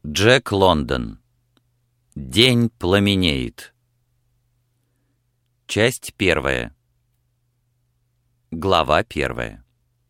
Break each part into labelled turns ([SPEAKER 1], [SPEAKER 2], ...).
[SPEAKER 1] Джек Лондон. День пламенеет. Часть первая. Глава первая.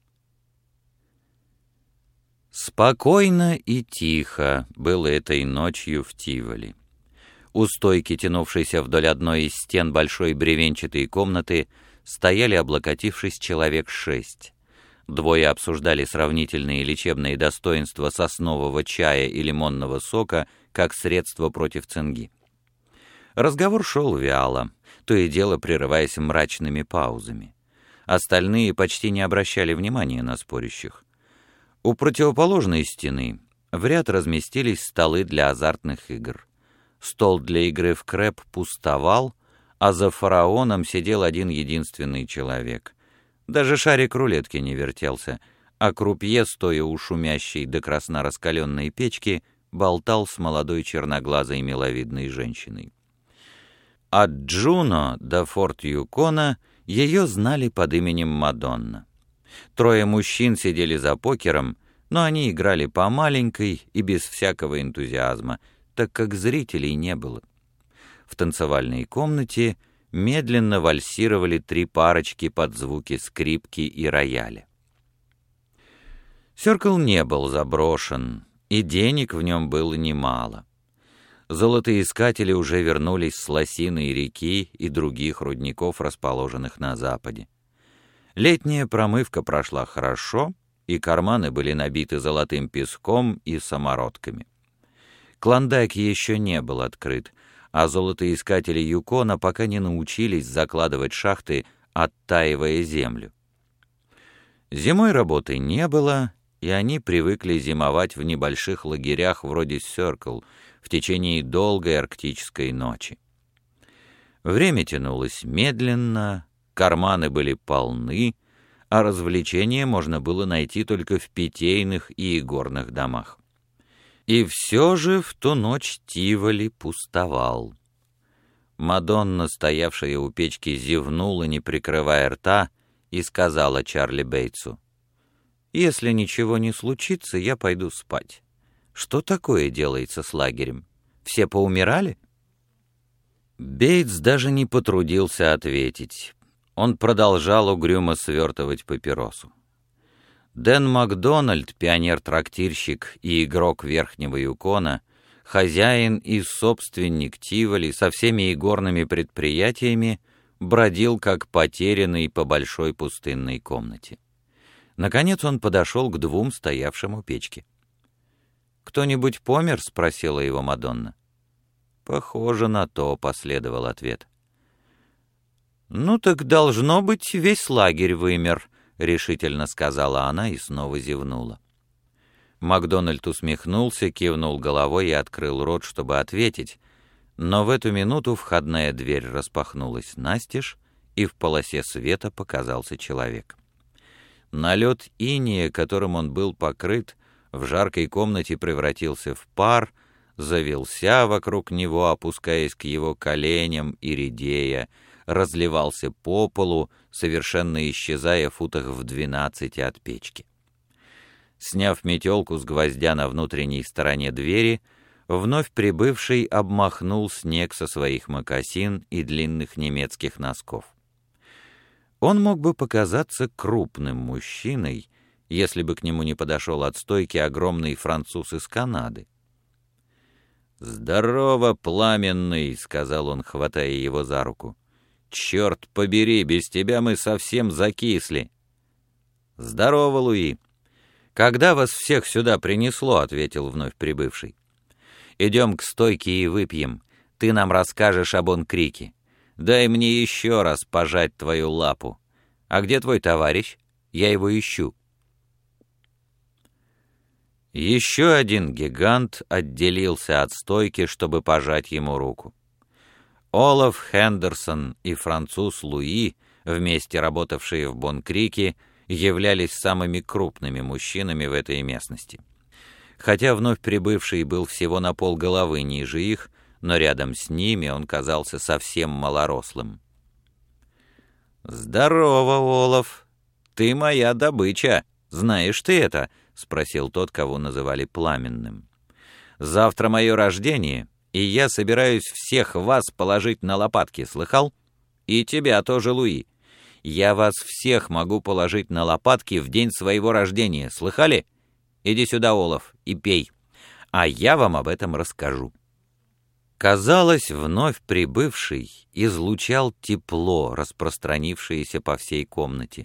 [SPEAKER 1] Спокойно и тихо было этой ночью в Тиволи. У стойки, тянувшейся вдоль одной из стен большой бревенчатой комнаты, стояли, облокотившись, человек 6. Двое обсуждали сравнительные лечебные достоинства соснового чая и лимонного сока как средство против цинги. Разговор шел вяло, то и дело прерываясь мрачными паузами. Остальные почти не обращали внимания на спорящих. У противоположной стены в ряд разместились столы для азартных игр. Стол для игры в крэп пустовал, а за фараоном сидел один единственный человек. Даже шарик рулетки не вертелся, а крупье, стоя у шумящей до красна раскаленной печки, болтал с молодой черноглазой миловидной женщиной. От Джуно до форт Юкона ее знали под именем Мадонна. Трое мужчин сидели за покером, но они играли по маленькой и без всякого энтузиазма, так как зрителей не было. В танцевальной комнате медленно вальсировали 3 парочки под звуки скрипки и рояля. Сёркл не был заброшен, и денег в нем было немало. Золотоискатели уже вернулись с Лосиной реки и других рудников, расположенных на западе. Летняя промывка прошла хорошо, и карманы были набиты золотым песком и самородками. Клондайк еще не был открыт, а золотоискатели Юкона пока не научились закладывать шахты, оттаивая землю. Зимой работы не было, и они привыкли зимовать в небольших лагерях вроде Сёркл в течение долгой арктической ночи. Время тянулось медленно, карманы были полны, а развлечения можно было найти только в питейных и игорных домах. И все же в ту ночь Тиволи пустовал. Мадонна, стоявшая у печки, зевнула, не прикрывая рта, и сказала Чарли Бейтсу: «Если ничего не случится, я пойду спать. Что такое делается с лагерем? Все поумирали?» Бейтс даже не потрудился ответить. Он продолжал угрюмо свертывать папиросу. Дэн Макдональд, пионер-трактирщик и игрок Верхнего Юкона, хозяин и собственник Тиволи со всеми игорными предприятиями, бродил как потерянный по большой пустынной комнате. Наконец он подошел к 2 стоявшим у печки. «Кто-нибудь помер?» — спросила его Мадонна. «Похоже на то», — последовал ответ. «Ну так должно быть, весь лагерь вымер», — решительно сказала она и снова зевнула. Макдональд усмехнулся, кивнул головой и открыл рот, чтобы ответить, но в эту минуту входная дверь распахнулась настежь, и в полосе света показался человек. Налет инея, которым он был покрыт, в жаркой комнате превратился в пар, завился вокруг него, опускаясь к его коленям и редея, разливался по полу, совершенно исчезая в футах в 12 от печки. Сняв метелку с гвоздя на внутренней стороне двери, вновь прибывший обмахнул снег со своих мокасин и длинных немецких носков. Он мог бы показаться крупным мужчиной, если бы к нему не подошел от стойки огромный француз из Канады. «Здорово, Пламенный!» — сказал он, хватая его за руку. «Черт побери, без тебя мы совсем закисли». «Здорово, Луи!» «Когда вас всех сюда принесло?» — ответил вновь прибывший. «Идем к стойке и выпьем. Ты нам расскажешь об Бон-Крике. Дай мне еще раз пожать твою лапу. А где твой товарищ? Я его ищу». Еще один гигант отделился от стойки, чтобы пожать ему руку. Олаф Хендерсон и француз Луи, вместе работавшие в Бон-Крике, являлись самыми крупными мужчинами в этой местности. Хотя вновь прибывший был всего на полголовы ниже их, но рядом с ними он казался совсем малорослым. «Здорово, Олаф! Ты моя добыча! Знаешь ты это?» — спросил тот, кого называли Пламенным. Завтра мое рождение, и я собираюсь всех вас положить на лопатки, слыхал? И тебя тоже, Луи. Я вас всех могу положить на лопатки в день своего рождения, слыхали? Иди сюда, Олаф, и пей, а я вам об этом расскажу». Казалось, вновь прибывший излучал тепло, распространившееся по всей комнате.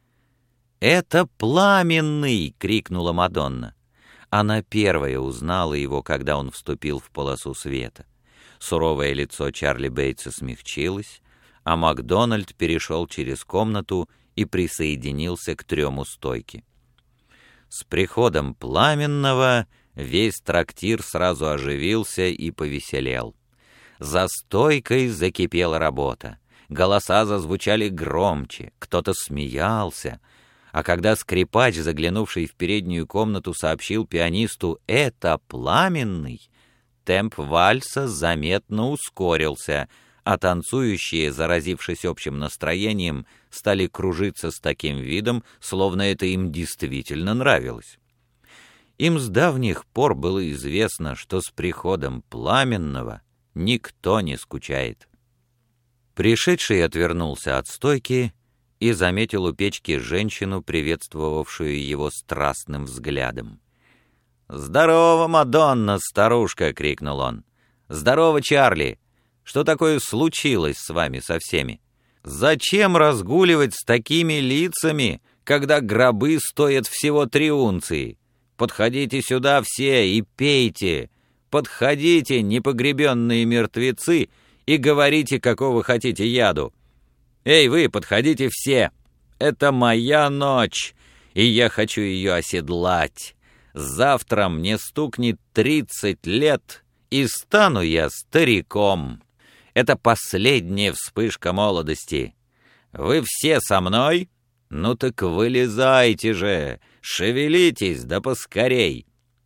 [SPEAKER 1] «Это Пламенный!» — крикнула Мадонна. Она первая узнала его, когда он вступил в полосу света. Суровое лицо Чарли Бейтса смягчилось, а Макдональд перешел через комнату и присоединился к трем у стойки. С приходом Пламенного весь трактир сразу оживился и повеселел. За стойкой закипела работа. Голоса зазвучали громче, кто-то смеялся. А когда скрипач, заглянувший в переднюю комнату, сообщил пианисту «это Пламенный», темп вальса заметно ускорился, а танцующие, заразившись общим настроением, стали кружиться с таким видом, словно это им действительно нравилось. Им с давних пор было известно, что с приходом Пламенного никто не скучает. Пришедший отвернулся от стойки и заметил у печки женщину, приветствовавшую его страстным взглядом. «Здорово, Мадонна, старушка!» — крикнул он. «Здорово, Чарли! Что такое случилось с вами со всеми? Зачем разгуливать с такими лицами, когда гробы стоят всего 3 унции? Подходите сюда все и пейте! Подходите, непогребенные мертвецы, и говорите, какого хотите яду! Эй, вы, подходите все! Это моя ночь, и я хочу ее оседлать! Завтра мне стукнет 30 лет, и стану я стариком! Это последняя вспышка молодости! Вы все со мной? Ну так вылезайте же! Шевелитесь, да поскорей!»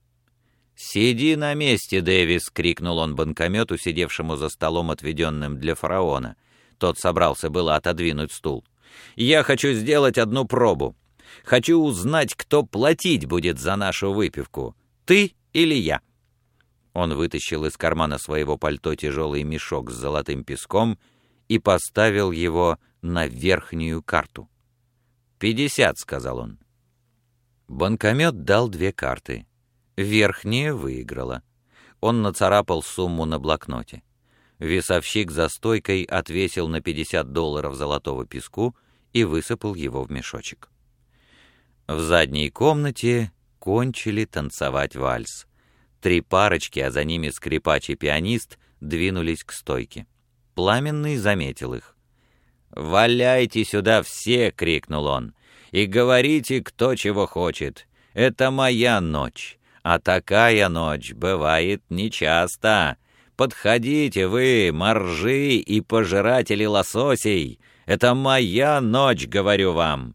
[SPEAKER 1] «Сиди на месте, Дэвис!» — крикнул он банкомету, сидевшему за столом, отведенным для фараона. Тот собрался было отодвинуть стул. «Я хочу сделать одну пробу. Хочу узнать, кто платить будет за нашу выпивку. Ты или я?» Он вытащил из кармана своего пальто тяжелый мешок с золотым песком и поставил его на верхнюю карту. «50», — сказал он. Банкомет дал 2 карты. Верхняя выиграла. Он нацарапал сумму на блокноте. Весовщик за стойкой отвесил на $50 золотого песку и высыпал его в мешочек. В задней комнате кончили танцевать вальс. 3 парочки, а за ними скрипач и пианист, двинулись к стойке. Пламенный заметил их. «Валяйте сюда все!» — крикнул он. «И говорите, кто чего хочет. Это моя ночь, а такая ночь бывает нечасто. Подходите вы, моржи и пожиратели лососей! Это моя ночь, говорю вам!»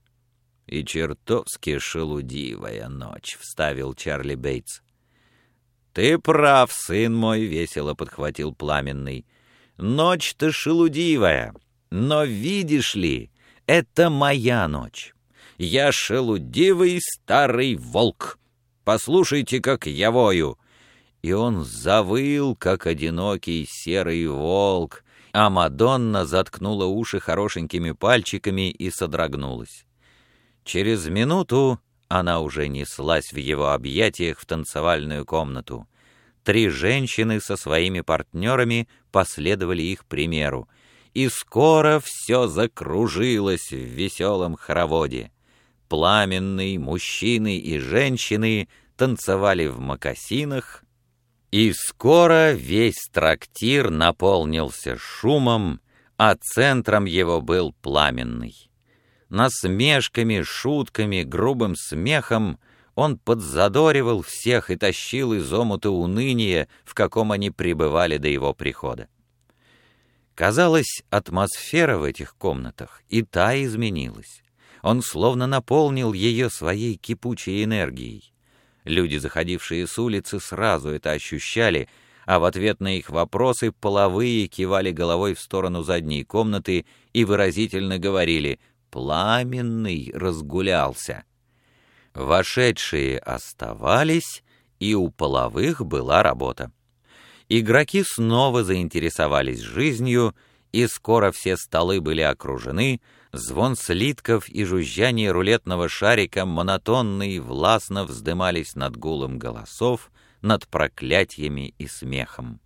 [SPEAKER 1] «И чертовски шелудивая ночь», — вставил Чарли Бейтс. «Ты прав, сын мой», — весело подхватил Пламенный. «Ночь-то шелудивая, но видишь ли, это моя ночь. Я шелудивый старый волк. Послушайте, как я вою». И он завыл, как одинокий серый волк, а Мадонна заткнула уши хорошенькими пальчиками и содрогнулась. Через минуту она уже неслась в его объятиях в танцевальную комнату. 3 женщины со своими партнерами последовали их примеру, и скоро все закружилось в веселом хороводе. Пламенный, мужчины и женщины танцевали в мокасинах, и скоро весь трактир наполнился шумом, а центром его был Пламенный. Насмешками, шутками, грубым смехом он подзадоривал всех и тащил из омута уныния, в каком они пребывали до его прихода. Казалось, атмосфера в этих комнатах и та изменилась. Он словно наполнил ее своей кипучей энергией. Люди, заходившие с улицы, сразу это ощущали, а в ответ на их вопросы половые кивали головой в сторону задней комнаты и выразительно говорили «Пламенный разгулялся». Вошедшие оставались, и у половых была работа. Игроки снова заинтересовались жизнью, и скоро все столы были окружены, звон слитков и жужжание рулетного шарика монотонно и властно вздымались над гулом голосов, над проклятиями и смехом.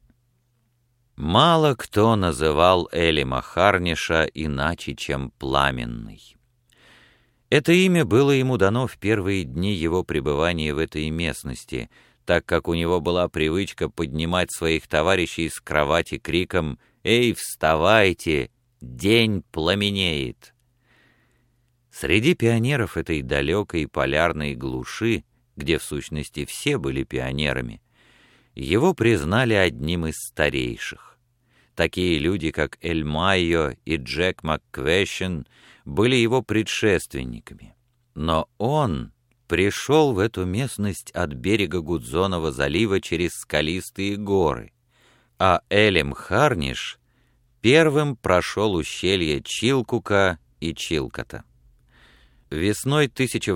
[SPEAKER 1] Мало кто называл Элима Харниша иначе, чем «Пламенный». Это имя было ему дано в первые дни его пребывания в этой местности, так как у него была привычка поднимать своих товарищей с кровати криком «Эй, вставайте! День пламенеет!». Среди пионеров этой далекой полярной глуши, где в сущности все были пионерами, его признали одним из старейших. Такие люди, как Эль Майо и Джек МакКвешен, были его предшественниками. Но он пришел в эту местность от берега Гудзонова залива через скалистые горы, а Элим Харниш первым прошел ущелье Чилкука и Чилкота. Весной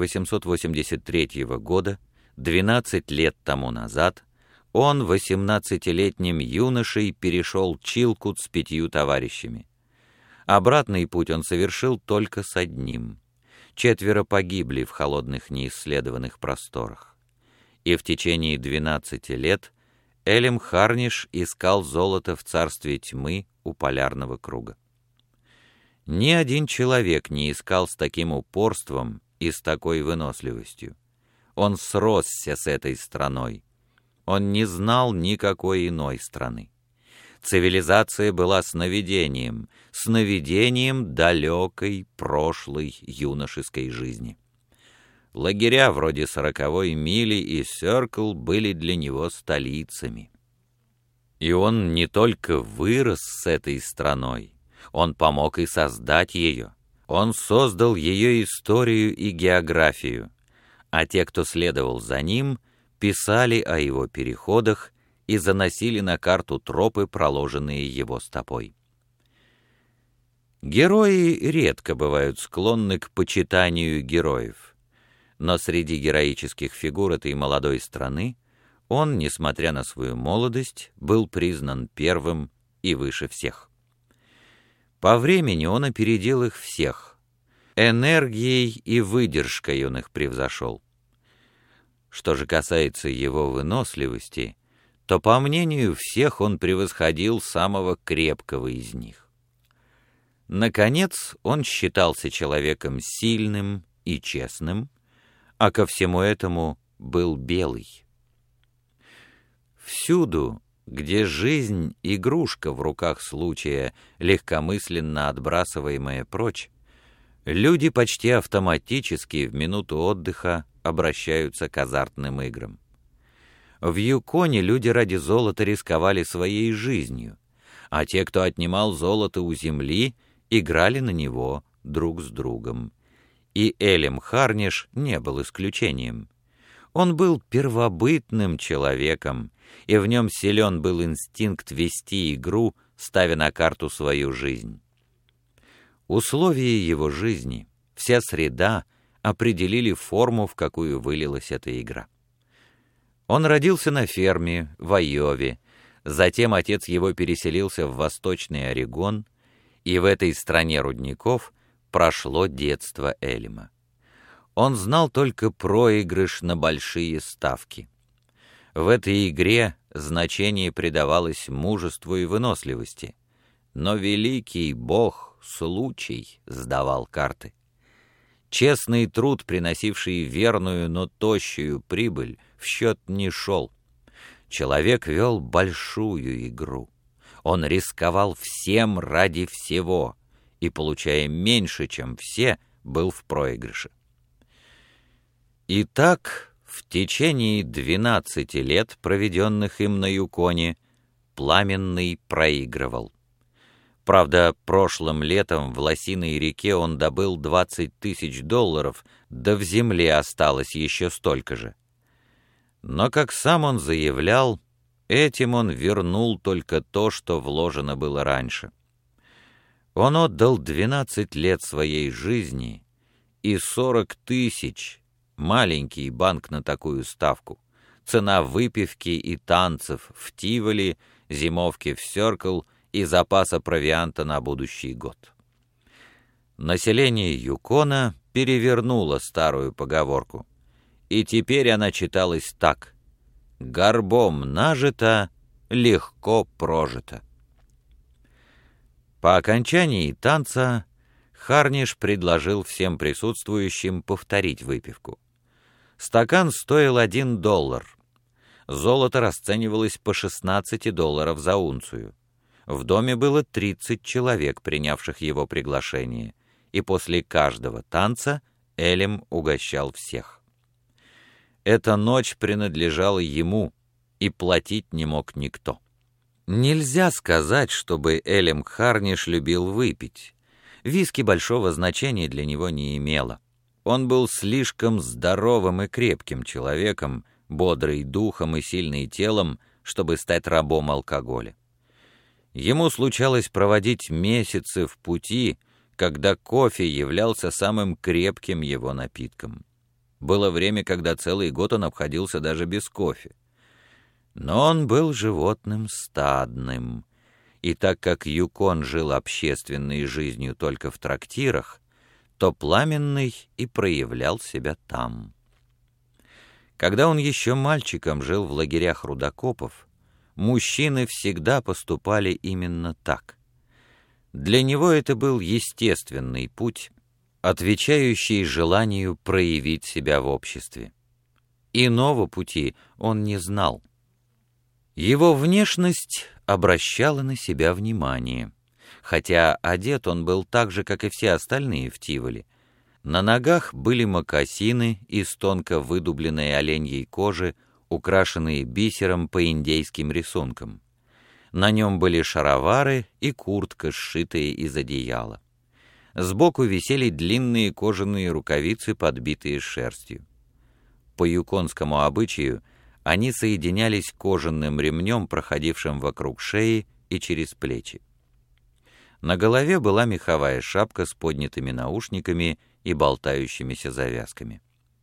[SPEAKER 1] 1883 года, 12 лет тому назад, он 18-летним юношей перешел Чилкут с 5 товарищами. Обратный путь он совершил только с одним. 4 погибли в холодных неисследованных просторах. И в течение 12 лет Элим Харниш искал золото в царстве тьмы у полярного круга. Ни один человек не искал с таким упорством и с такой выносливостью. Он сросся с этой страной. Он не знал никакой иной страны. Цивилизация была сновидением далекой, прошлой, юношеской жизни. Лагеря вроде 40-й мили и Сёркл были для него столицами. И он не только вырос с этой страной, он помог и создать ее. Он создал ее историю и географию, а те, кто следовал за ним, писали о его переходах и заносили на карту тропы, проложенные его стопой. Герои редко бывают склонны к почитанию героев, но среди героических фигур этой молодой страны он, несмотря на свою молодость, был признан первым и выше всех. По времени он опередил их всех, энергией и выдержкой он их превзошел. Что же касается его выносливости, то, по мнению всех, он превосходил самого крепкого из них. Наконец, он считался человеком сильным и честным, а ко всему этому был белый. Всюду, где жизнь — игрушка в руках случая, легкомысленно отбрасываемая прочь, люди почти автоматически в минуту отдыха обращаются к азартным играм. В Юконе люди ради золота рисковали своей жизнью, а те, кто отнимал золото у земли, играли на него друг с другом. И Элим Харниш не был исключением. Он был первобытным человеком, и в нем силен был инстинкт вести игру, ставя на карту свою жизнь. Условия его жизни, вся среда определили форму, в какую вылилась эта игра. Он родился на ферме в Айове, затем отец его переселился в Восточный Орегон, и в этой стране рудников прошло детство Элима. Он знал только проигрыш на большие ставки. В этой игре значение придавалось мужеству и выносливости, но великий бог, случай, сдавал карты. Честный труд, приносивший верную, но тощую прибыль, в счет не шел. Человек вел большую игру. Он рисковал всем ради всего и, получая меньше, чем все, был в проигрыше. Итак, в течение 12 лет, проведенных им на Юконе, Пламенный проигрывал. Правда, прошлым летом в Лосиной реке он добыл $20 000, да в земле осталось еще столько же. Но, как сам он заявлял, этим он вернул только то, что вложено было раньше. Он отдал 12 лет своей жизни и 40 000, маленький банк на такую ставку, цена выпивки и танцев в Тиволи, зимовки в Сёркл и запаса провианта на будущий год. Население Юкона перевернуло старую поговорку, и теперь она читалась так: «Горбом нажито, легко прожито». По окончании танца Харниш предложил всем присутствующим повторить выпивку. Стакан стоил $1. Золото расценивалось по $16 за унцию. В доме было 30 человек, принявших его приглашение, и после каждого танца Элем угощал всех. Эта ночь принадлежала ему, и платить не мог никто. Нельзя сказать, чтобы Элем Харниш любил выпить. Виски большого значения для него не имело. Он был слишком здоровым и крепким человеком, бодрый духом и сильный телом, чтобы стать рабом алкоголя. Ему случалось проводить месяцы в пути, когда кофе являлся самым крепким его напитком. Было время, когда целый год он обходился даже без кофе. Но он был животным стадным, и так как Юкон жил общественной жизнью только в трактирах, то Пламенный и проявлял себя там. Когда он еще мальчиком жил в лагерях рудокопов, мужчины всегда поступали именно так. Для него это был естественный путь, отвечающий желанию проявить себя в обществе. Иного пути он не знал. Его внешность обращала на себя внимание, хотя одет он был так же, как и все остальные в Тиволи. На ногах были мокасины из тонко выдубленной оленьей кожи, украшенные бисером по индейским рисункам. На нем были шаровары и куртка, сшитая из одеяла. Сбоку висели длинные кожаные рукавицы, подбитые шерстью. По юконскому обычаю они соединялись кожаным ремнем, проходившим вокруг шеи и через плечи. На голове была меховая шапка с поднятыми наушниками и болтающимися завязками.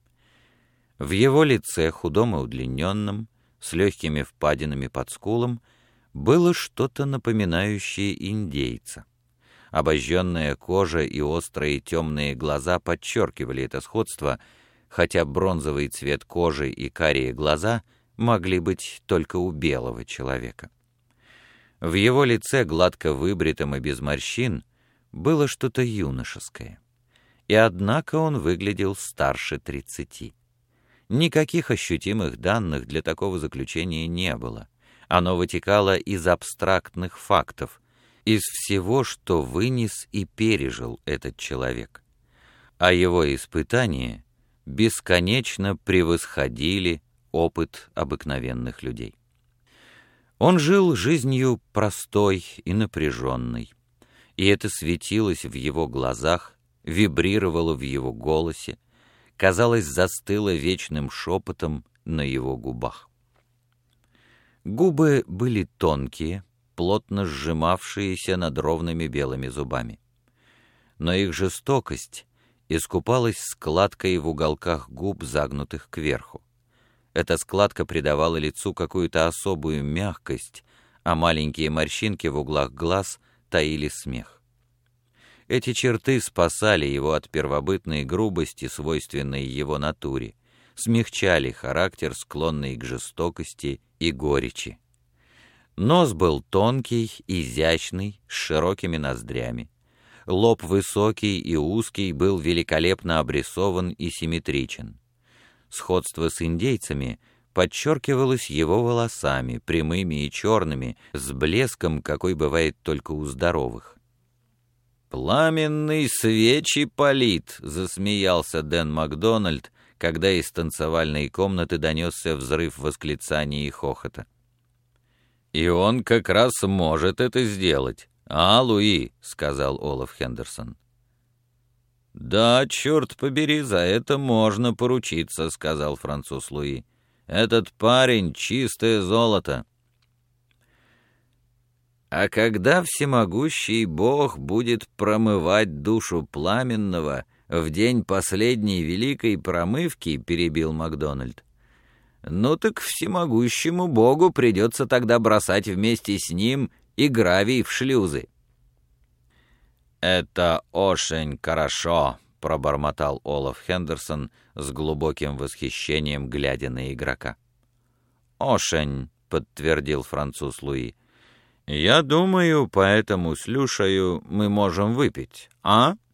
[SPEAKER 1] В его лице, худом и удлиненном, с легкими впадинами под скулом, было что-то напоминающее индейца. Обожженная кожа и острые темные глаза подчеркивали это сходство, хотя бронзовый цвет кожи и карие глаза могли быть только у белого человека. В его лице, гладко выбритом и без морщин, было что-то юношеское. И однако он выглядел старше 30. Никаких ощутимых данных для такого заключения не было. Оно вытекало из абстрактных фактов, из всего, что вынес и пережил этот человек. А его испытания бесконечно превосходили опыт обыкновенных людей. Он жил жизнью простой и напряженной, и это светилось в его глазах, вибрировало в его голосе, казалось, застыло вечным шепотом на его губах. Губы были тонкие, плотно сжимавшиеся над ровными белыми зубами. Но их жестокость искупалась складкой в уголках губ, загнутых кверху. Эта складка придавала лицу какую-то особую мягкость, а маленькие морщинки в углах глаз таили смех. Эти черты спасали его от первобытной грубости, свойственной его натуре, смягчали характер, склонный к жестокости и горечи. Нос был тонкий, изящный, с широкими ноздрями. Лоб высокий и узкий был великолепно обрисован и симметричен. Сходство с индейцами подчеркивалось его волосами, прямыми и черными, с блеском, какой бывает только у здоровых. «Пламенный свечи палит!» — засмеялся Дэн Макдональд, когда из танцевальной комнаты донесся взрыв восклицаний и хохота. «И он как раз может это сделать, а, Луи?» — сказал Олаф Хендерсон. «Да, черт побери, за это можно поручиться», — сказал француз Луи. «Этот парень — чистое золото». «А когда всемогущий Бог будет промывать душу Пламенного в день последней великой промывки», — перебил Макдональд, Ну так всемогущему богу придется тогда бросать вместе с ним и гравий в шлюзы». «Это очень хорошо», — пробормотал Олаф Хендерсон с глубоким восхищением, глядя на игрока. «Очень», — подтвердил француз Луи. «Я думаю, поэтому с Люшею мы можем выпить, а?»